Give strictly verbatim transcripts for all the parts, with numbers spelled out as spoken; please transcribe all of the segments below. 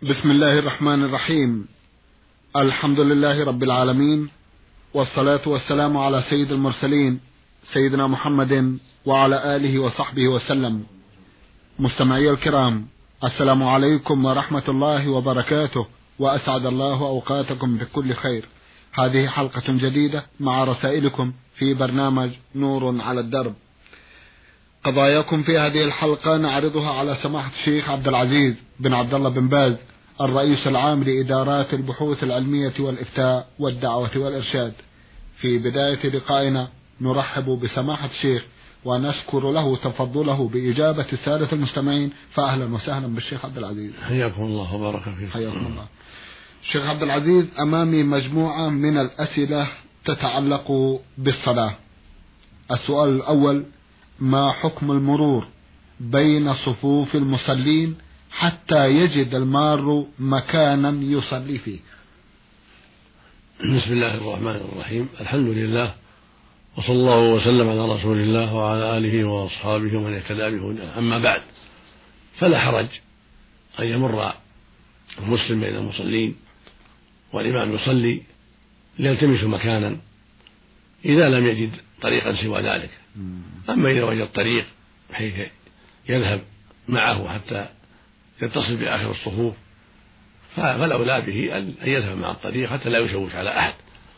بسم الله الرحمن الرحيم. الحمد لله رب العالمين، والصلاة والسلام على سيد المرسلين سيدنا محمد وعلى آله وصحبه وسلم. مستمعي الكرام، السلام عليكم ورحمة الله وبركاته، وأسعد الله أوقاتكم بكل خير. هذه حلقة جديدة مع رسائلكم في برنامج نور على الدرب. قضاياكم في هذه الحلقة نعرضها على سماحة الشيخ عبد العزيز بن عبد الله بن باز، الرئيس العام لإدارات البحوث العلمية والإفتاء والدعوة والإرشاد. في بداية لقائنا نرحب بسماحة الشيخ ونشكر له تفضله بإجابة السادة المستمعين، فأهلا وسهلا بالشيخ عبد العزيز. حياكم الله وبارك فيكم. حياكم الله. شيخ عبد العزيز، أمامي مجموعة من الأسئلة تتعلق بالصلاة. السؤال الأول: ما حكم المرور بين صفوف المصلين حتى يجد المار مكانا يصلي فيه؟ بسم الله الرحمن الرحيم، الحمد لله، وصلى الله وسلم على رسول الله وعلى آله وأصحابه ومن اهتدى بهداه. أما بعد، فلا حرج أن يمر المسلم بين المصلين والإمام يصلي ليلتمس مكانا إذا لم يجد طريقا سوى ذلك. أما إذا وجد طريق بحيث يذهب معه حتى يتصل بآخر الصفوف فالأولى به أن يذهب مع الطريق حتى لا يشوش على أحد.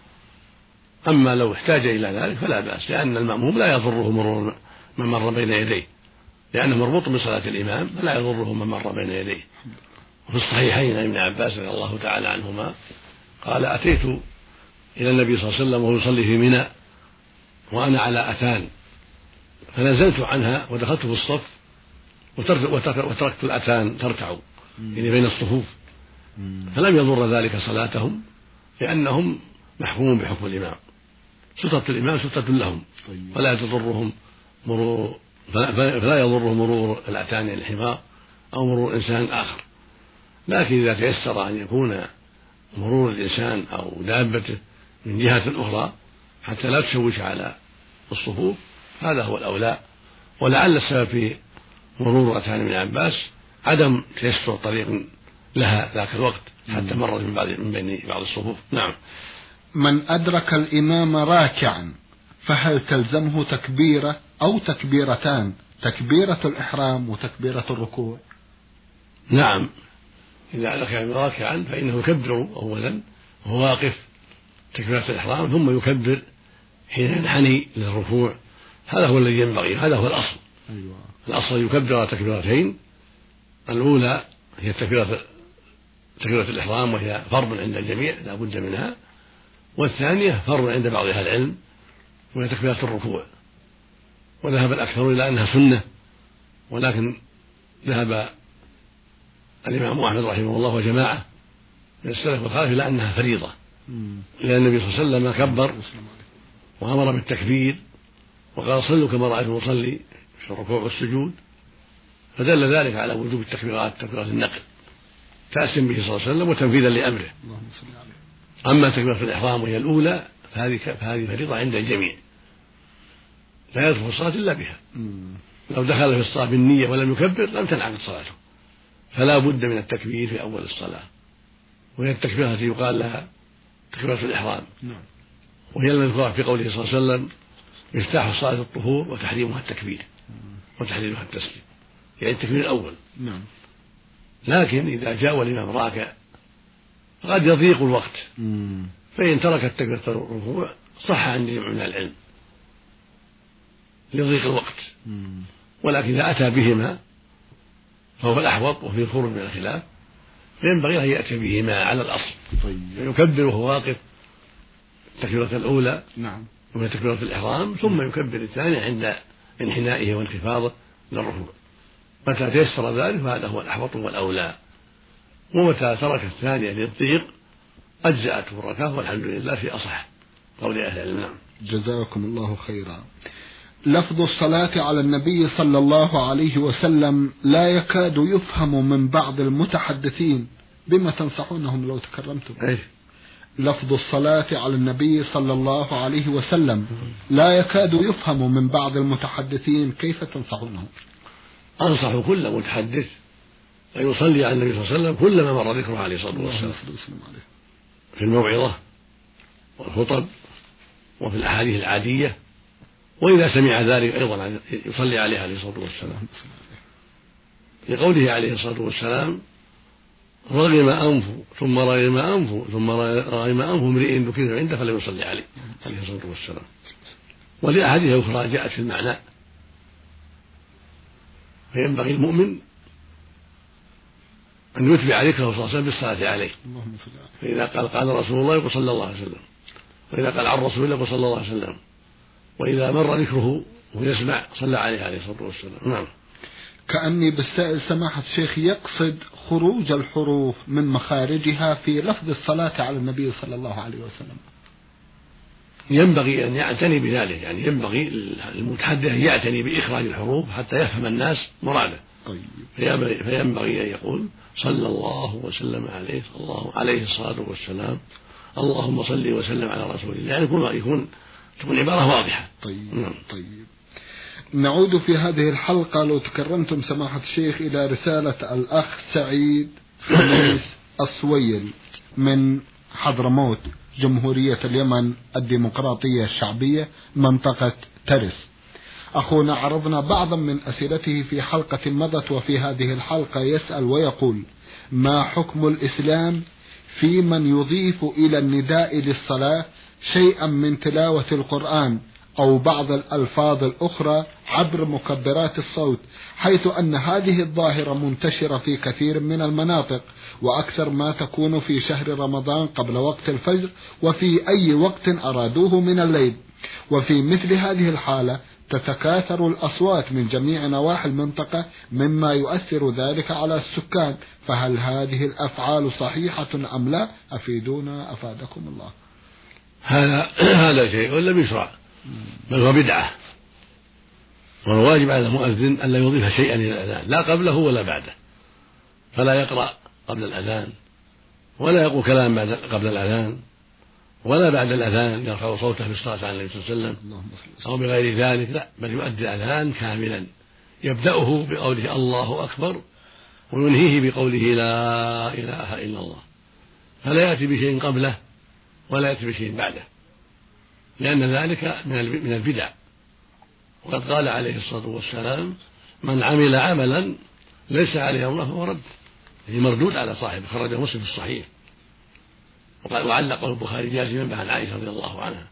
أما لو احتاج إلى ذلك فلا بأس، لأن المأموم لا يضره مرور من مر بين يديه، لأنه مربوط بصلاة الإمام فلا يضره من مر بين يديه. وفي الصحيحين عن ابن عباس رضي الله تعالى عنهما قال: أتيت إلى النبي صلى الله عليه وسلم وهو يصلي في منى وأنا على أتان، فنزلت عنها ودخلت في الصف وتركت الأتان ترتع يعني بين الصفوف، فلم يضر ذلك صلاتهم لأنهم محكومون بحكم الإمام. سترة الإمام سترة لهم فلا تضرهم مرور فلا يضرهم مرور الأتان الحمار أو مرور إنسان آخر. لكن إذا تيسر أن يكون مرور الإنسان أو دابته من جهة أخرى حتى لا تشوش على الصفوف هذا هو الأولى. ولعل السبب في مرور أتان ابن عباس عدم تيسر طريق لها ذاك الوقت حتى مرت من, بعض من بين بعض الصفوف. نعم. من أدرك الإمام راكعا فهل تلزمه تكبيرة أو تكبيرتان، تكبيرة الإحرام وتكبيرة الركوع؟ نعم، إذا أدرك الإمام راكعا فإنه يكبر أولا وهو واقف تكبيرة الإحرام، ثم يكبر حين ينحني للركوع. هذا هو الذي ينبغي، هذا هو الأصل. أيوة. الأصل يكبر تكبيرتين، الأولى هي تكبيرة تكبيرة الإحرام وهي فرض عند الجميع لا بد منها، والثانية فرض عند بعض أهل العلم وهي تكبيرة الركوع. وذهب الأكثر إلى أنها سنة، ولكن ذهب الإمام أحمد رحمه الله وجماعة من السلف والخلف إلى أنها فريضة، لأن النبي صلى الله عليه وسلم كبر وأمر بالتكبير وقال: صلوا كما رأيتم أصلي في الركوع والسجود، فدل ذلك على وجوب التكبيرات تكبيرات النقل تأسيا به صلى الله عليه وسلم وتنفيذا لأمره. أما تكبيرة الإحرام وهي الأولى فهذه فهذه فريضة عند الجميع لا يدخل الصلاة إلا بها. لو دخل في الصلاة بالنية ولم يكبر لم تنعقد صلاته، فلا بد من التكبير في أول الصلاة، وهي التكبيرة التي يقال لها تكبيرة الإحرام، وهي المذكورة في قوله صلى الله عليه وسلم: مفتاح الصلاة الطهور وتحريمها التكبير وتحليلها التسليم، يعني التكبير الأول. نعم. لكن إذا جاء الإمام راكع قد يضيق الوقت، فإن ترك تكبيرة الركوع صح عند جمع من العلم لضيق الوقت، ولكن إذا أتى بهما فهو الأحوط وفيه الخروج من الخلاف، فينبغي أن يأتي بهما على الأصل. طيب. يكبر وهو واقف التكبيرة الأولى نعم وهي تكبيرة الإحرام، ثم يكبر الثانية عند انحنائه وانخفاضه للركوع. متى تيسر ذلك فهذا هو الأحوط والأولى، ومتى ترك الثانية للضيق أجزأته الركعة والحمد لله في أصح قول أهل العلم. جزاكم الله خيرا. لفظ الصلاة على النبي صلى الله عليه وسلم لا يكاد يفهم من بعض المتحدثين، بما تنصحونهم لو تكرمتم؟ أيش؟ لفظ الصلاة على النبي صلى الله عليه وسلم لا يكاد يفهم من بعض المتحدثين، كيف تنصحونهم؟ أنصح كل متحدث ويصلي على النبي صلى الله عليه وسلم كلما مر ذكره عليه الصلاة والسلام في الموعظة والخطب وفي الأحاديث العادية، وإذا سمع ذلك أيضا يصلي عليه عليه الصلاة والسلام، لقوله عليه الصلاة والسلام: رغم أنفه ثم رغم أنفه ثم رغم أنف امرئ ذكر عنده فلا يصلي عليه عليه الصلاة والسلام. ولأحاديث أخرى جاءت في المعنى. فينبغي المؤمن أن يتبع ذكره صلى الله عليه وسلم بالصلاة عليه، فإذا قال قال رسول الله يقول صلى الله عليه وسلم، وإذا قال عن رسول الله يقول صلى الله عليه وسلم، وإذا مر ذكره ويسمع صلى عليه عليه الصلاة والسلام. نعم. كأني بالسائل سماحة الشيخ يقصد خروج الحروف من مخارجها في لفظ الصلاة على النبي صلى الله عليه وسلم. ينبغي أن يعتني بذلك، يعني ينبغي المتحدث أن يعتني بإخراج الحروف حتى يفهم الناس مراده. طيب. فينبغي أن يقول صلى الله وسلم عليه الله عليه الصلاة والسلام، اللهم صل وسلم على رسول الله، يعني يكون يكون تكون عبارة واضحة. طيب. نعم. طيب. نعود في هذه الحلقة لو تكرمتم سماحة الشيخ إلى رسالة الأخ سعيد خميس الصويل من حضرموت جمهورية اليمن الديمقراطية الشعبية منطقة ترس. أخونا عرضنا بعضا من أسئلته في حلقة مضت، وفي هذه الحلقة يسأل ويقول: ما حكم الإسلام في من يضيف إلى النداء للصلاة شيئا من تلاوة القرآن أو بعض الألفاظ الأخرى عبر مكبرات الصوت، حيث أن هذه الظاهرة منتشرة في كثير من المناطق، وأكثر ما تكون في شهر رمضان قبل وقت الفجر وفي أي وقت أرادوه من الليل. وفي مثل هذه الحالة تتكاثر الأصوات من جميع نواحي المنطقة مما يؤثر ذلك على السكان، فهل هذه الأفعال صحيحة أم لا؟ أفيدونا أفادكم الله. هذا هذا شيء لم يشرع، بل هو بدعة، والواجب على المؤذن ألا يضيف شيئا إلى الأذان، لا قبله ولا بعده، فلا يقرأ قبل الأذان، ولا يقول كلام بعد قبل الأذان، ولا بعد الأذان يرفع صوته بالصلاة على النبي صلى الله عليه وسلم أو بغير ذلك، لا، بل يؤدي الأذان كاملا، يبدأه بقوله الله أكبر وينهيه بقوله لا إله إلا الله، فلا يأتي بشيء قبله ولا يأتي بشيء بعده، لأن ذلك من البدع. وقد قال عليه الصلاة والسلام: من عمل عملا ليس عليه أمره فهو رد، يعني مردود على صاحبه، خرجه مسلم في الصحيح. وعلقه البخاري جازما عن عائشة رضي الله عنها.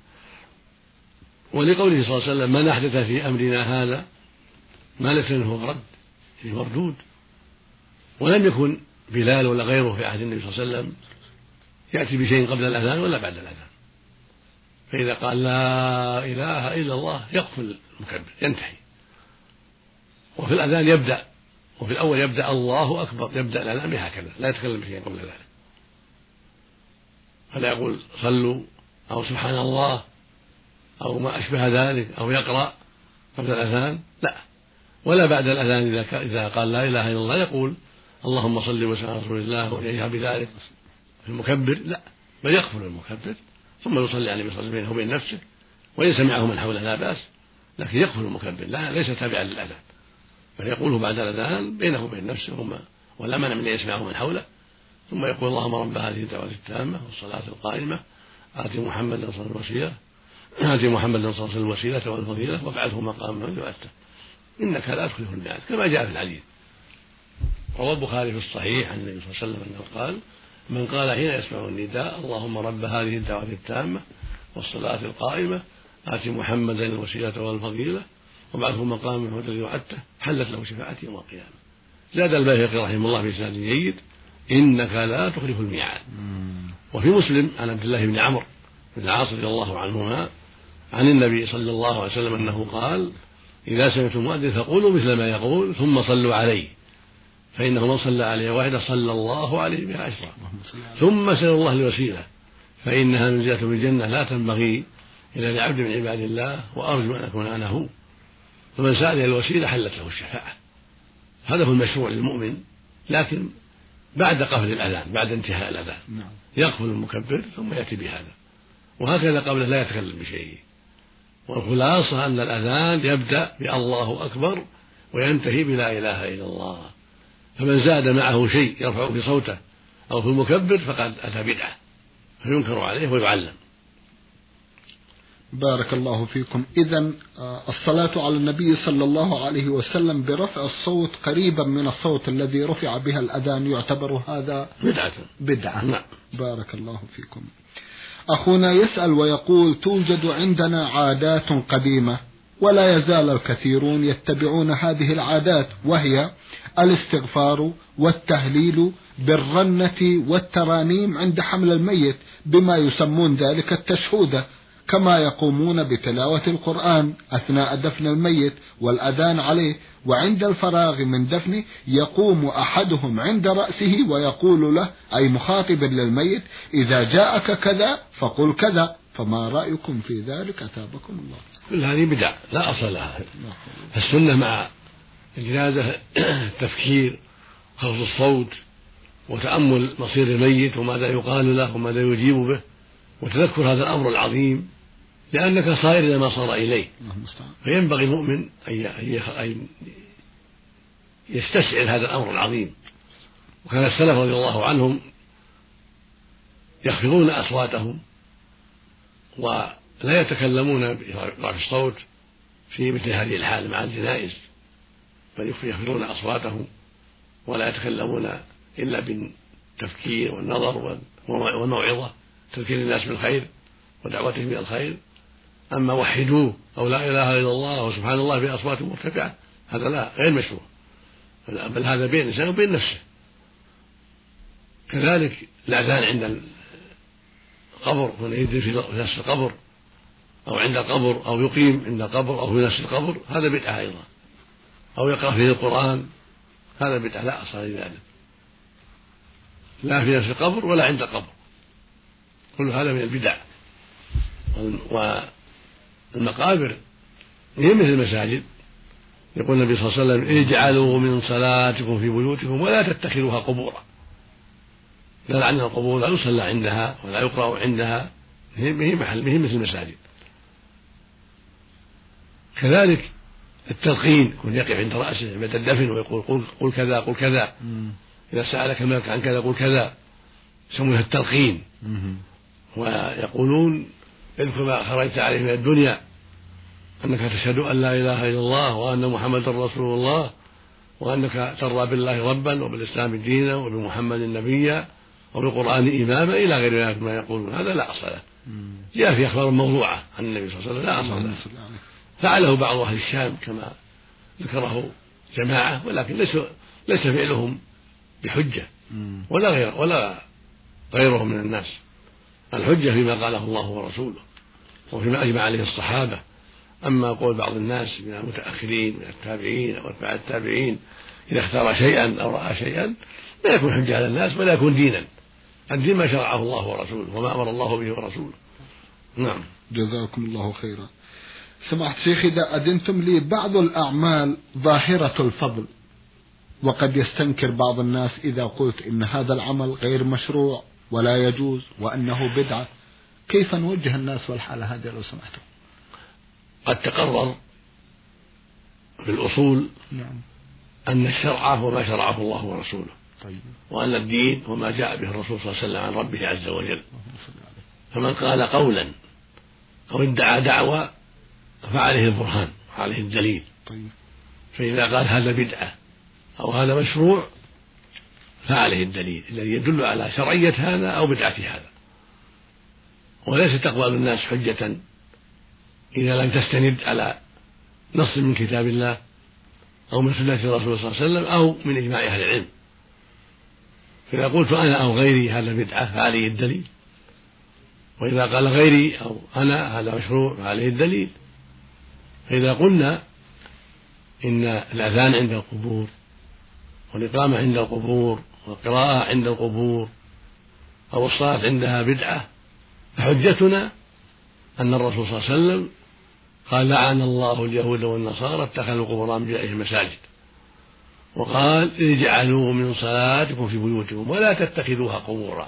ولقوله صلى الله عليه وسلم: من أحدث في أمرنا هذا ما ليس منه فهو رد، يعني مردود. ولم يكن بلال ولا غيره في عهد النبي صلى الله عليه وسلم يأتي بشيء قبل الأذان ولا بعد الأذان، فإذا قال لا إله إلا الله يقفل المكبر ينتهي. وفي الأذان يبدأ، وفي الأول يبدأ الله أكبر، يبدأ الأذان بهكذا، لا يتكلم بشيء قبل ذلك، فلا يقول صلوا أو سبحان الله أو ما أشبه ذلك أو يقرأ قبل الأذان، لا، ولا بعد الأذان إذا إذا قال لا إله إلا الله يقول اللهم صل وسلم على رسول الله ويجهر بذلك في المكبر، لا، بل يقفل المكبر ثم يصلي على النبي صلى الله عليه وسلم بينه وبين نفسه، وإن سمعه من حوله لا بأس، لكن يقفل المكبر، لا، ليس تابعا للأذان، بل يقوله بعد الأذان بينه وبين نفسه ولا منع من أن يسمعه من حوله، ثم يقول اللهم رب هذه الدعوة التامة والصلاة القائمة آت محمدا صلى الله عليه وسلم آت محمدا صلى الله عليه وسلم الوسيلة والفضيلة وابعثه مقاما يؤتى إنك لا تخلف الميعاد، كما جاء في الحديث. روى البخاري في الصحيح عن النبي صلى الله عليه وسلم أنه قال: من قال حين يسمع النداء اللهم رب هذه الدعوة التامة والصلاة القائمة آت محمدا الوسيلة والفضيلة وابعثه مقاما محمودا يؤتى حلت له شفاعته يوم القيامة. زاد البيهقي رحمه الله في إسناد جيد: إنك لا تخلف الميعاد. وفي مسلم عن عبد الله بن عمرو بن العاص رضي الله عنهما عن النبي صلى الله عليه وسلم أنه قال: إذا سمعتم المؤذن فقولوا مثل ما يقول ثم صلوا عليه، فإنه من صلى عليه واحدة صلى الله عليه بها عشرة، ثم سأل الله الوسيلة فإنها منزلة بالجنة لا تنبغي إلا لعبد من عباد الله وأرجو أن أكون أنا هو، فمن سأل الوسيلة حلت له الشفاعة. هذا هو المشروع للمؤمن، لكن بعد قفل الأذان، بعد انتهاء الأذان يقفل المكبر ثم يأتي بهذا، وهكذا قبله لا يتكلم بشيء. والخلاصة أن الأذان يبدأ بالله أكبر وينتهي بلا إله إلا الله، فمن زاد معه شيء يرفع في صوته أو في المكبر فقد أتى بدعة فينكر عليه ويعلم. بارك الله فيكم. إذن الصلاة على النبي صلى الله عليه وسلم برفع الصوت قريبا من الصوت الذي رفع بها الأذان يعتبر هذا بدعة بدعة. نعم. بارك الله فيكم. أخونا يسأل ويقول: توجد عندنا عادات قديمة ولا يزال الكثيرون يتبعون هذه العادات، وهي الاستغفار والتهليل بالرنة والترانيم عند حمل الميت بما يسمون ذلك التشهودة، كما يقومون بتلاوة القرآن أثناء دفن الميت والأذان عليه، وعند الفراغ من دفنه يقوم أحدهم عند رأسه ويقول له أي مخاطبا للميت: إذا جاءك كذا فقل كذا، فما رأيكم في ذلك أثابكم الله؟ كل هذه بدع لا أصل لها. السنة مع الجنازة التفكير، خفض الصوت، وتأمل مصير الميت وماذا يقال له وماذا يجيب به، وتذكر هذا الأمر العظيم لأنك صائر إلى ما صار إليه. فينبغي المؤمن أن يستشعر هذا الأمر العظيم. وكان السلف رضي الله عنهم يخفضون أصواتهم ولا يتكلمون برفع الصوت في مثل هذه الحال مع الجنائز، بل يخفضون أصواتهم ولا يتكلمون إلا بالتفكير والنظر والموعظة، تذكير الناس بالخير ودعوتهم إلى الخير. أما وحدوه أو لا إله إلا الله وسبحان الله بأصوات مرتفعة هذا لا غير مشروع، بل هذا بين الإنسان وبين نفسه. كذلك الأذان عند القبر، من يدري في نفس القبر أو عند القبر أو يقيم عند القبر أو في نفس القبر هذا بدعة أيضا، أو يقرأ فيه القرآن هذا بدعة لا أصل لذلك، لا في نفس القبر ولا عند القبر، كل هذا من البدع. والمقابر هي مثل المساجد، يقول النبي صلى الله عليه وسلم: اجعلوا من صلاتكم في بيوتكم ولا تتخذوها قبورا. لا لعن القبور لا يصلى عندها ولا يقرأ عندها، هي محل هي مثل المساجد. كذلك التلقين يكون يقف عند رأسه بعد الدفن ويقول: قل, قل كذا قل كذا، إذا سألك الملك عن كذا قل كذا، يسمونها التلقين. ويقولون: اذكر ما خرجت عليه من الدنيا أنك تشهد أن لا إله إلا الله وأن محمدا رسول الله، وأنك ترضى بالله ربا وبالإسلام دينا وبمحمد نبيا وبالقرآن إماما إلى غير ذلك ما يقولون. هذا لا أصل له، جاء في أخبار موضوعة عن النبي صلى الله عليه وسلم لا أصل له. فعله بعض أهل الشام كما ذكره جماعة، ولكن ليس ليس فعلهم بحجة ولا غير ولا غيرهم من الناس. الحجة فيما قاله الله ورسوله وفيما أجمع عليه الصحابة. أما قول بعض الناس من المتأخرين من التابعين أو أتباع التابعين إذا اختار شيئا أو رأى شيئا لا يكون حجة على الناس ولا يكون دينا. الدين ما شرعه الله ورسوله وما أمر الله به ورسوله. نعم. جزاكم الله خيرا. سمعت شيخ، إذا أذنتم لي، بعض الأعمال ظاهرة الفضل، وقد يستنكر بعض الناس إذا قلت إن هذا العمل غير مشروع ولا يجوز وأنه بدعة، كيف نوجه الناس والحالة هذه لو سمحتم؟ قد تقرر في الأصول نعم. أن الشرع هو ما شرعه الله ورسوله، طيب. وأن الدين هو ما جاء به الرسول صلى الله عليه وسلم عن ربه عز وجل. فمن قال قولا أو ادعى دعوى فعليه البرهان وعليه الدليل، طيب. فإذا قال هذا بدعة أو هذا مشروع فعليه الدليل الذي يدل على شرعية هذا أو بدعة هذا. وليس تقبل الناس حجة إذا لم تستند على نص من كتاب الله أو من سنة الرسول صلى الله عليه وسلم أو من إجماع أهل العلم. فإذا قلت أنا أو غيري هذا بدعة فعليه الدليل، وإذا قال غيري أو أنا هذا مشروع فعليه الدليل. فإذا قلنا إن الأذان عند القبور والإقامة عند القبور والقراءة عند القبور أو الصلاة عندها بدعة، فحجتنا أن الرسول صلى الله عليه وسلم قال: لعن الله اليهود والنصارى اتخذوا قبور أنبيائهم مساجد، وقال: اجعلوا من صلاتكم في بيوتكم ولا تتخذوها قبورا.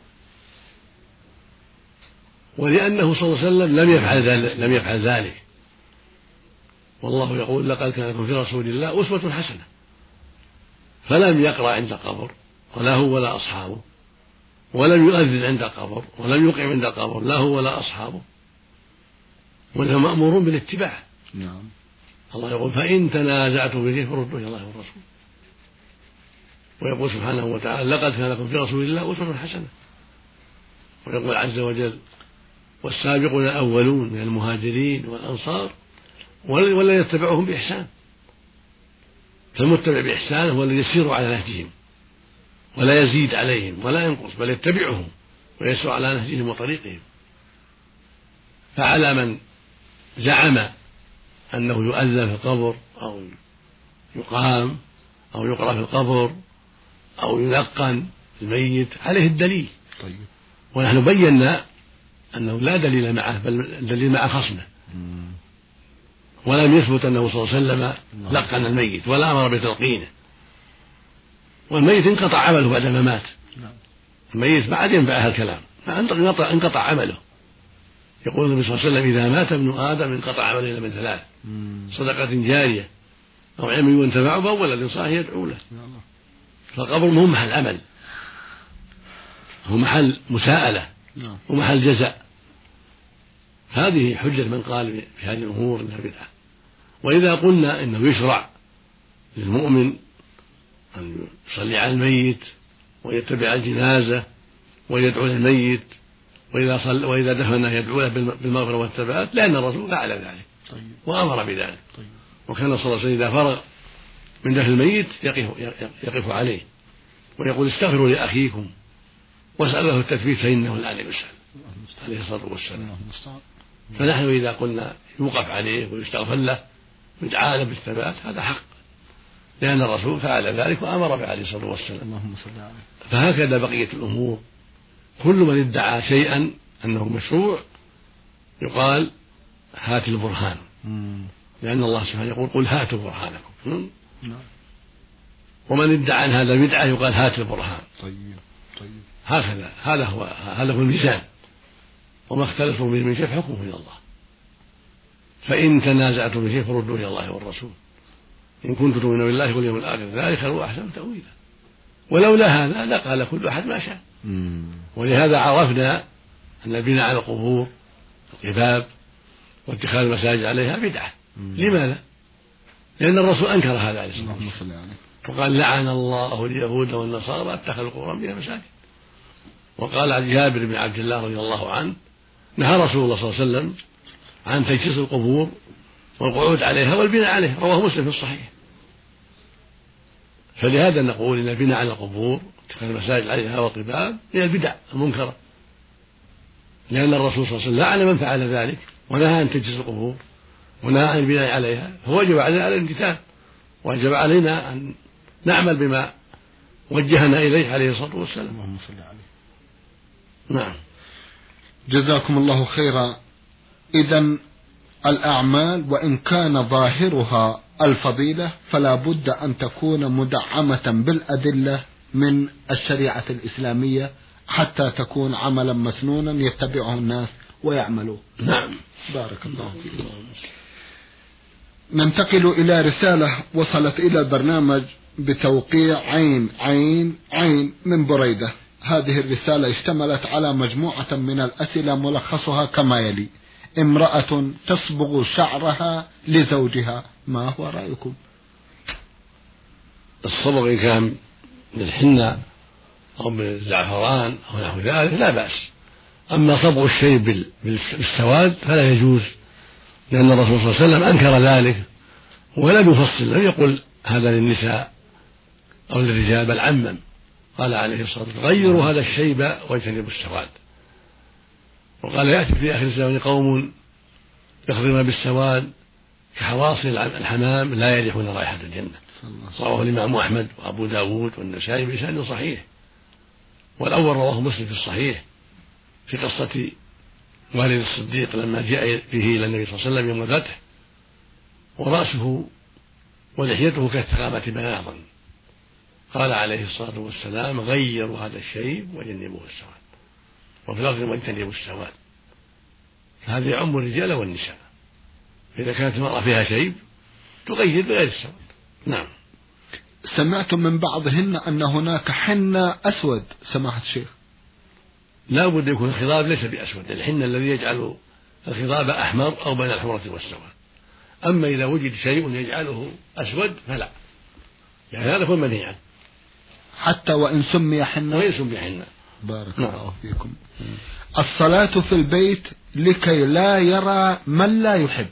ولأنه صلى الله عليه وسلم لم يفعل ذلك, لم يفعل ذلك والله يقول: لقد كان لكم في رسول الله أسوة حسنة. فلم يقرأ عند القبر ولا هو ولا أصحابه، ولم يؤذن عند القبر ولم يقيم عند القبر لا هو ولا أصحابه، ونحن مأمورون بالاتباع. نعم. الله يقول فإن تنازعتم في شيء فردوه إلى الله والرسول، ويقول سبحانه وتعالى لقد كان لكم في رسول الله أسوة حسنة، ويقول عز وجل والسابقون الأولون من المهاجرين والأنصار والذين يتبعهم بإحسان. فالمتبع بإحسان هو الذي يسير على نهجهم ولا يزيد عليهم ولا ينقص، بل يتبعهم ويسير على نهجهم وطريقهم. فعلى من زعم أنه يؤذن في القبر أو يقام أو يقرأ في القبر أو يلقن الميت عليه الدليل. طيب. ونحن بينا أنه لا دليل معه، بل الدليل مع خصمه، ولم يثبت أنه صلى الله عليه وسلم لقن الميت ولا أمر بتلقينه، والميت انقطع عمله بعد ما مات. الميت ما عاد ينفعه الكلام، انقطع عمله. يقول النبي صلى الله عليه وسلم إذا مات ابن آدم انقطع عمله إلا من ثلاث: صدقة جارية أو علم ينتفع به أو ولد صالح يدعو له. فالقبر مو محل عمل، هو محل مساءلة ومحل جزاء. هذه حجة من قال في هذه الأمور إنها بدعة. وإذا قلنا إنه يشرع للمؤمن أن يصلي على الميت ويتبع الجنازة ويدعو للميت، وإذا صل وإذا دفن يدعو له بالمغفرة والثبات، لأن الرسول فعل ذلك وأمر بذلك. وكان صلى الله عليه وسلم إذا فرغ من دفن الميت يقف, يقف عليه ويقول استغفروا لأخيكم واسأل له التثبيت فإنه الآن يسأل عليه الصلاة والسلام. فنحن إذا قلنا يوقف عليه ويستغفر له ويدعى له بالثبات هذا حق، لأن الرسول فعل ذلك وأمر به عليه الصلاة والسلام. فهكذا بقية الأمور، كل من ادعى شيئا أنه مشروع يقال هات البرهان، لأن الله سبحانه يقول قل هاتوا برهانكم. ومن ادعى أن هذا بدعة يقال هات البرهان. طيب طيب. هكذا هذا هو هذا هو الميزان، وما اختلفتم به من شيء فحكمه إلى الله. فإن تنازعتم في شيء فردوه إلى الله والرسول إن كنتم تؤمنون بالله واليوم الآخر ذلك خير وأحسن تأويلا. ولولا هذا لقال كل أحد ما شاء. ولهذا عرفنا أن البناء على القبور القباب واتخاذ المساجد عليها بدعة. لماذا؟ لأن الرسول أنكر هذا عليه الصلاة والسلام وقال لعن الله اليهود والنصارى اتخذوا القبور بها مساجد. وقال جابر بن عبد الله رضي الله عنه نهى رسول الله صلى الله عليه وسلم عن تجسيس القبور والقعود عليها والبناء عليها، رواه مسلم في الصحيح. فلهذا نقول إن البناء على القبور اتخاذ المساجد عليها والقباب هي البدع المنكرة، لأن الرسول صلى الله عليه وسلم لعن من فعل ذلك ونهى عن تجسيس القبور ونهى عن البناء عليها، فوجب علينا الامتثال، وجب علينا أن نعمل بما وجهنا إليه عليه الصلاة والسلام. اللهم صل عليه. نعم. جزاكم الله خيرا. إذن الأعمال وإن كان ظاهرها الفضيلة فلا بد أن تكون مدعمة بالأدلة من الشريعة الإسلامية حتى تكون عملا مسنونا يتبعه الناس ويعملوا. نعم. بارك الله فيكم. ننتقل إلى رسالة وصلت إلى البرنامج بتوقيع عين عين عين من بريدة. هذه الرسالة اشتملت على مجموعة من الأسئلة ملخصها كما يلي: امرأة تصبغ شعرها لزوجها، ما هو رأيكم؟ الصبغ إن كان بالحنة أو بالزعفران أو نحو ذلك لا بأس، أما صبغ الشيء بالسواد فلا يجوز، لأن الرسول صلى الله عليه وسلم أنكر ذلك ولم يفصل، لم يقل هذا للنساء أو للرجال، بل عمم، قال عليه الصلاة والسلام غيروا هذا الشيب واجتنبوا السواد. وقال يأتي في آخر الزمان قوم يخضرون بالسواد كحواصل الحمام لا يريحون رائحة الجنة. رواه الإمام أحمد وأبو داود والنسائي بسند صحيح. والأول رواه مسلم في الصحيح في قصة والد الصديق لما جاء به إلى النبي صلى الله عليه وسلم يوم الفتح ورأسه ولحيته كالثقابة بياضا، قال عليه الصلاة والسلام غيروا هذا الشيء وجنبوه السواد، وفي لفظ واجتنبوا السواد. فهذا يعم الرجال والنساء، إذا كانت المرأة فيها شيب تغير بغير السواد. نعم. سمعت من بعضهن أن هناك حنة أسود سماحة الشيخ. لا بد يكون الخضاب ليس بأسود، الحنة الذي يجعل الخضاب أحمر أو بين الحمرة والسواد. أما إذا وجد شيء يجعله أسود فلا، يعني هذا هو المنهي عنه حتى وإن سمي حنة. وإن سمي حنة. بارك نعم. الله فيكم. الصلاة في البيت لكي لا يرى من لا يحب،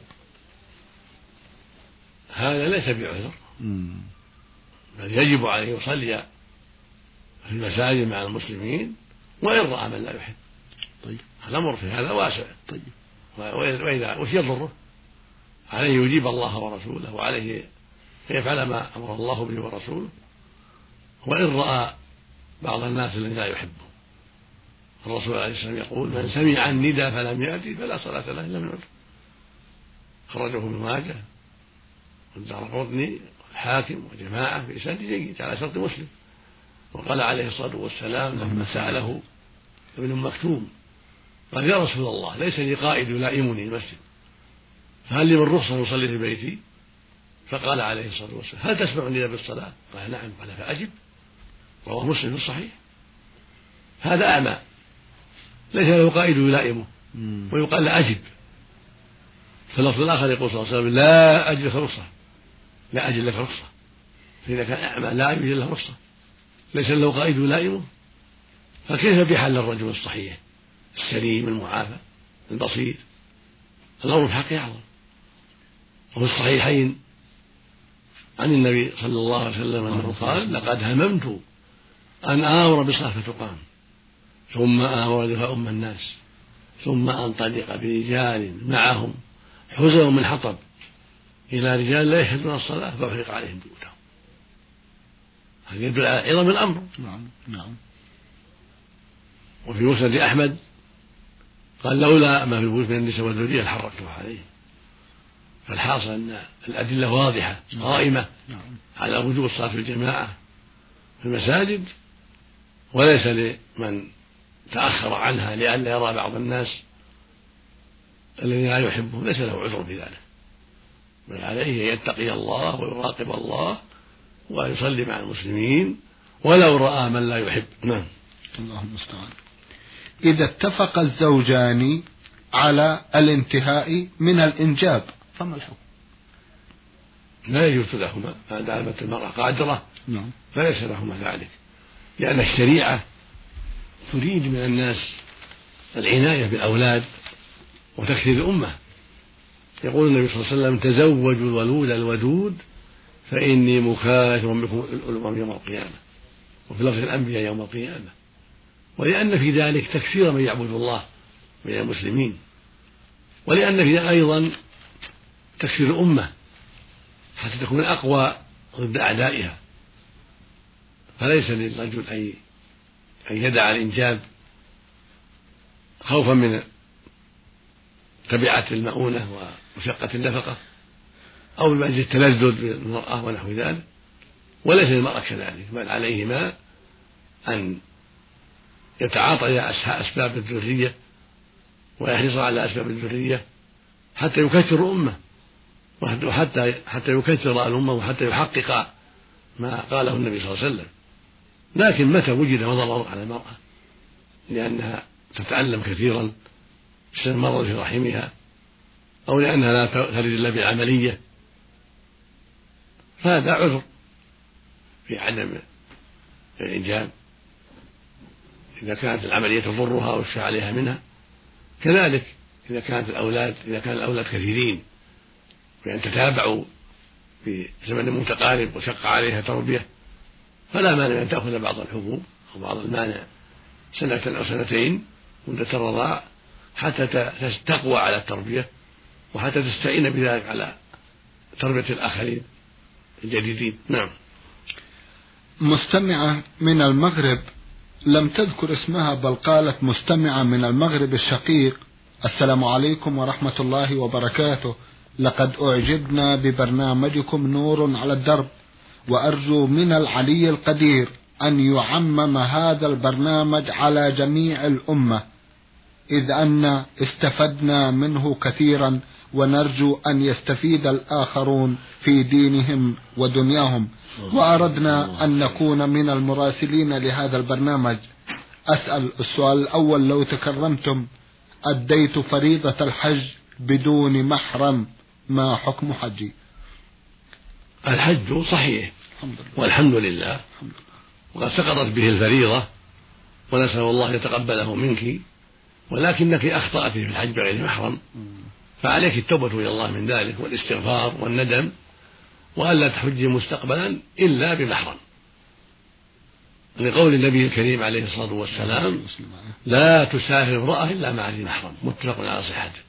هذا ليس بعذر، بل يجب عليه يصلي في المساجد مع المسلمين وإن رأى من لا يحب. طيب الأمر في هذا واسع. طيب وإذا وش يضره؟ عليه يجيب الله ورسوله، وعليه يفعل ما أمر الله به ورسوله، وإن رأى بعض الناس الذين لا يحبه. الرسول عليه السلام يقول: من سمع الندى فلم يأتي فلا صلاة له إلا من عذر. خرجه ابن ماجه والدارقطني والحاكم وجماعة في إسناد جيد على شرط مسلم. وقال عليه الصلاة والسلام لما سأله ابن مكتوم قال: يا رسول الله، ليس لي قائد يلائمني المسجد، فهل لي من رخصة يصلي في بيتي؟ فقال عليه الصلاة والسلام: هل تسمع النداء بالصلاة؟ قال: نعم. قال: فأجب. رواه مسلم في الصحيح. هذا أعمى ليس له قائد يلائمه ويقال لا أجب. فاللفظ الآخر يقول صلى الله عليه وسلم: لا أجد لك رخصة، لا أجد لك رخصة. فإذا كان أعمى لا يوجد له رخصة، ليس له قائد يلائمه، فكيف بحال الرجل الصحيح السليم المعافى البصير؟ الأمر في حقه أعظم. وفي الصحيحين عن النبي صلى الله عليه وسلم أنه قال: لقد هممت أن آمر بصلاة فتقام، ثم آمر فأم الناس، ثم أنطلق برجال معهم حزم من حطب إلى رجال لا يشهدون الصلاة فأحرق عليهم بيوتهم. هذا يدل على عظم الأمر. نعم نعم. وفي مسند أحمد قال: لولا ما في البيوت من النساء والذرية لحرقته عليه. فالحاصل أن الأدلة واضحة قائمة على وجوب الصلاة في الجماعة في المساجد، وليس لمن تأخر عنها لئلا يرى بعض الناس الذين لا يحبهم ليس له عذر في ذلك، بل عليه أن يتقي الله ويراقب الله ويصلي مع المسلمين ولو رأى من لا يحب. نعم. الله المستعان. إذا اتفق الزوجان على الانتهاء من الإنجاب فما الحكم؟ لا يجوز لهما ما دامت المرأة قادرة. نعم. فليس لهما ذلك، لأن الشريعة تريد من الناس العناية بالأولاد وتكثير الأمة. يقول النبي صلى الله عليه وسلم: تزوجوا الولود الودود فإني مكاثر بكم الأمم يوم القيامة، وفي لفظ الأنبياء يوم القيامة. ولأن في ذلك تكثير من يعبد الله من المسلمين، ولأن في ذلك أيضا تكثير الأمة حتى تكون أقوى ضد أعدائها. فليس للرجل أن يدع الإنجاب خوفا من تبعة المؤونة ومشقة النفقة أو من أجل التلذذ بالمرأة ونحو ذلك، وليس للمرأة كذلك، بل عليهما أن يتعاطيا أسباب الذرية ويحرصا على أسباب الذرية حتى يكثر الأمة، وحتى حتى يكثر الأمة وحتى يحقق ما قاله النبي صلى الله عليه وسلم. لكن متى وجد مضر على المرأة لأنها تتألم كثيرا بسبب مرض في رحمها أو لأنها لا تلد إلا بعملية، فهذا عذر في عدم الإنجاب إذا كانت العملية تضرها ويخشى عليها منها. كذلك إذا كانت الأولاد إذا كان الأولاد كثيرين وأن تتابعوا في زمن متقارب وشق عليها تربية، فلا مانع أن تأخذ بعض الحبوب أو بعض المانع سنة أو سنتين مدة الرضاع حتى تقوى على التربية وحتى تستعين بذلك على تربية الآخرين الجديدين. نعم. مستمعة من المغرب لم تذكر اسمها بل قالت: مستمعة من المغرب الشقيق، السلام عليكم ورحمة الله وبركاته، لقد أعجبنا ببرنامجكم نور على الدرب، وأرجو من العلي القدير أن يعمم هذا البرنامج على جميع الأمة، إذ أن استفدنا منه كثيرا ونرجو أن يستفيد الآخرون في دينهم ودنياهم، وأردنا أن نكون من المراسلين لهذا البرنامج. أسأل السؤال الأول: لو تكرمتم أديت فريضة الحج بدون محرم، ما حكم حجي؟ الحج صحيح والحمد لله، وقد سقطت به الفريضة، ونسأل الله يتقبله منك، ولكنك أخطأت في الحج بغير محرم، فعليك التوبة إلى الله من ذلك والاستغفار والندم، وألا تحجي مستقبلا إلا بمحرم، لقول النبي الكريم عليه الصلاة والسلام: لا تسافر امرأة إلا مع ذي محرم، متفق على صحته.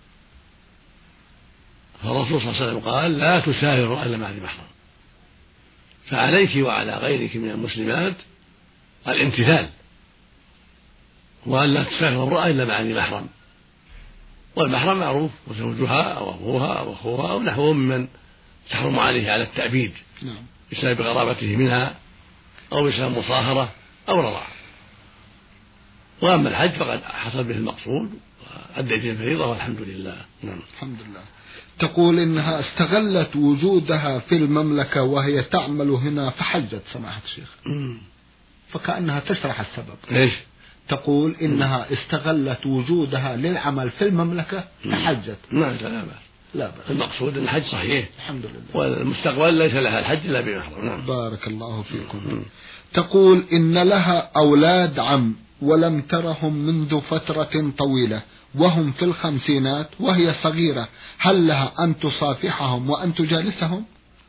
فالرسول صلى الله عليه وسلم قال: لا تسافر امرأة إلا مع ذي محرم، فعليك وعلى غيرك من المسلمات الامتثال، وأن لا تسافر امرأة إلا مع ذي محرم، والمحرم معروف، وزوجها أو أبوها أو أخوها أو نحوه ممن تحرم عليه على التأبيد بسبب قرابته منها أو بسبب مصاهرة أو رضاعة. وأما الحج فقد حصل به المقصود وأديت الفريضة والحمد لله. نعم. الحمد لله. تقول إنها استغلت وجودها في المملكة وهي تعمل هنا فحجت سماحة الشيخ، فكأنها تشرح السبب. ليش؟ تقول إنها استغلت وجودها للعمل في المملكة فحجت. لا لا بأس. لا بأس. المقصود أن الحج صحيح الحمد لله، والمستقبل ليس لها الحج إلا بمحرم. نعم. بارك الله فيكم. م- تقول إن لها أولاد عم ولم ترهم منذ فترة طويلة وهم في الخمسينات وهي صغيرة، هل لها أن تصافحهم وأن تجالسهم؟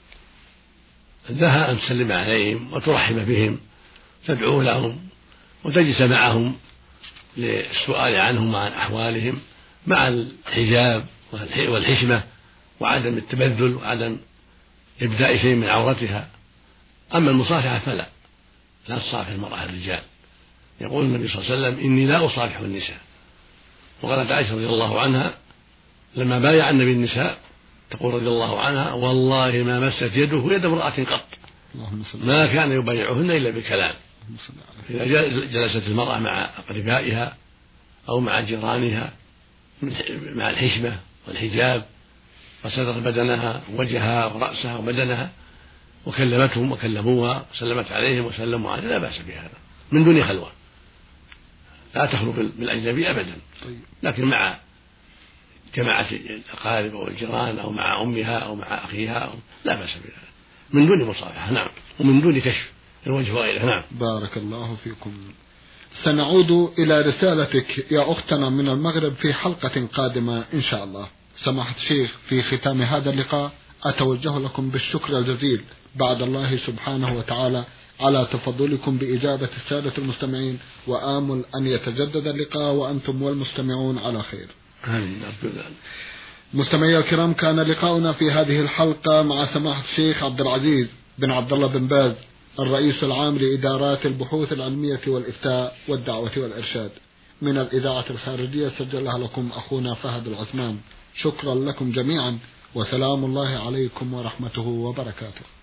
لها أن تسلم عليهم وترحب بهم، تدعو لهم وتجلس معهم للسؤال عنهم وعن أحوالهم، مع الحجاب والحشمة وعدم التبذل وعدم إبداء شيء من عورتها. أما المصافحة فلا لا تصافح المرأة الرجال. يقول النبي صلى الله عليه وسلم: إني لا أصافح النساء. وقالت عائشة رضي الله عنها لما بايع النبي النساء تقول رضي الله عنها: والله ما مست يده يد امرأة قط، ما كان يبايعهن إلا بكلام. إذا جلست المرأة مع أقربائها أو مع جيرانها مع الحشمة والحجاب وستر بدنها وجهها ورأسها وبدنها وكلمتهم وكلموها وسلمت عليهم وسلموا عليها، لا بأس بهذا من دون خلوة، لا تخلو بالأجنبي أبدا، لكن مع جماعة الأقارب أو الجيران أو مع أمها أو مع أخيها أو لا بأس بهذا من دون مصافحة. نعم. ومن دون كشف الوجه وغيره. نعم. بارك الله فيكم. سنعود إلى رسالتك يا أختنا من المغرب في حلقة قادمة إن شاء الله. سماحة الشيخ، في ختام هذا اللقاء أتوجه لكم بالشكر الجزيل بعد الله سبحانه وتعالى على تفضلكم بإجابة السادة المستمعين، وآمل أن يتجدد اللقاء وأنتم والمستمعون على خير. آمين. مستمعي الكرام، كان لقاؤنا في هذه الحلقة مع سماحة الشيخ عبد العزيز بن عبد الله بن باز، الرئيس العام لإدارات البحوث العلمية والإفتاء والدعوة والإرشاد، من الإذاعة الخارجية سجلها لكم أخونا فهد العثمان. شكرا لكم جميعا، وسلام الله عليكم ورحمته وبركاته.